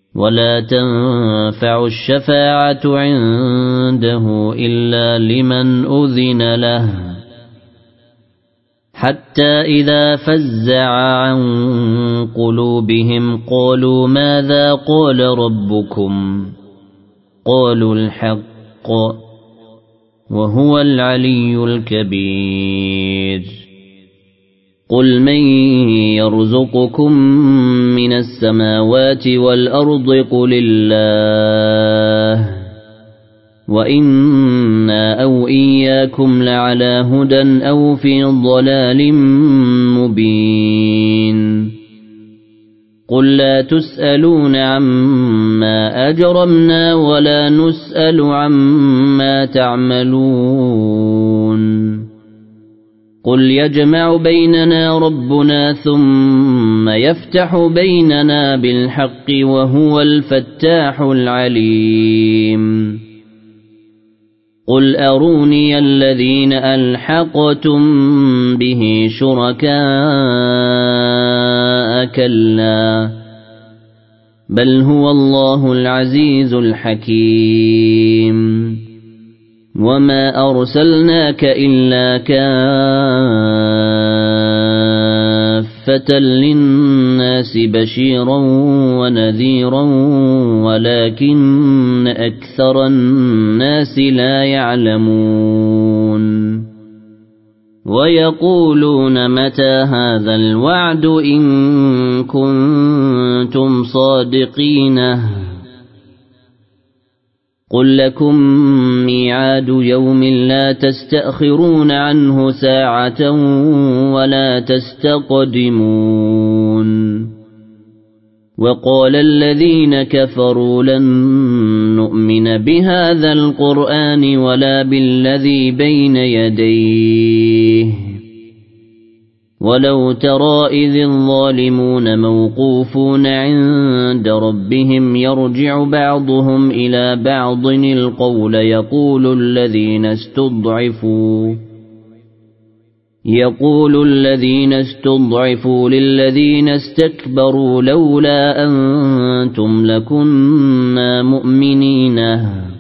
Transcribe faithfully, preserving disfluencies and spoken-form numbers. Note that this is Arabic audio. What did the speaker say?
ولا تنفع الشفاعة عنده إلا لمن أذن له حتى إذا فزع عن قلوبهم قالوا ماذا قال ربكم قالوا الحق وهو العلي الكبير قل من يرزقكم من السماوات والأرض قل الله وإنا أو إياكم لعلى هدى أو في ضلال مبين قل لا تسألون عما أجرمنا ولا نسأل عما تعملون قل يجمع بيننا ربنا ثم يفتح بيننا بالحق وهو الفتاح العليم قل أروني الذين ألحقتم به شركاء كلا بل هو الله العزيز الحكيم وما أرسلناك إلا كافة للناس بشيرا ونذيرا ولكن أكثر الناس لا يعلمون ويقولون متى هذا الوعد إن كنتم صادقين قل لكم ميعاد يوم لا تستأخرون عنه ساعة ولا تستقدمون وقال الذين كفروا لن نؤمن بهذا القرآن ولا بالذي بين يديه ولو ترى إذ الظالمون موقوفون عند ربهم يرجع بعضهم إلى بعض القول يقول الذين استضعفوا يقول الذين استضعفوا للذين استكبروا لولا أنتم لكنا مؤمنين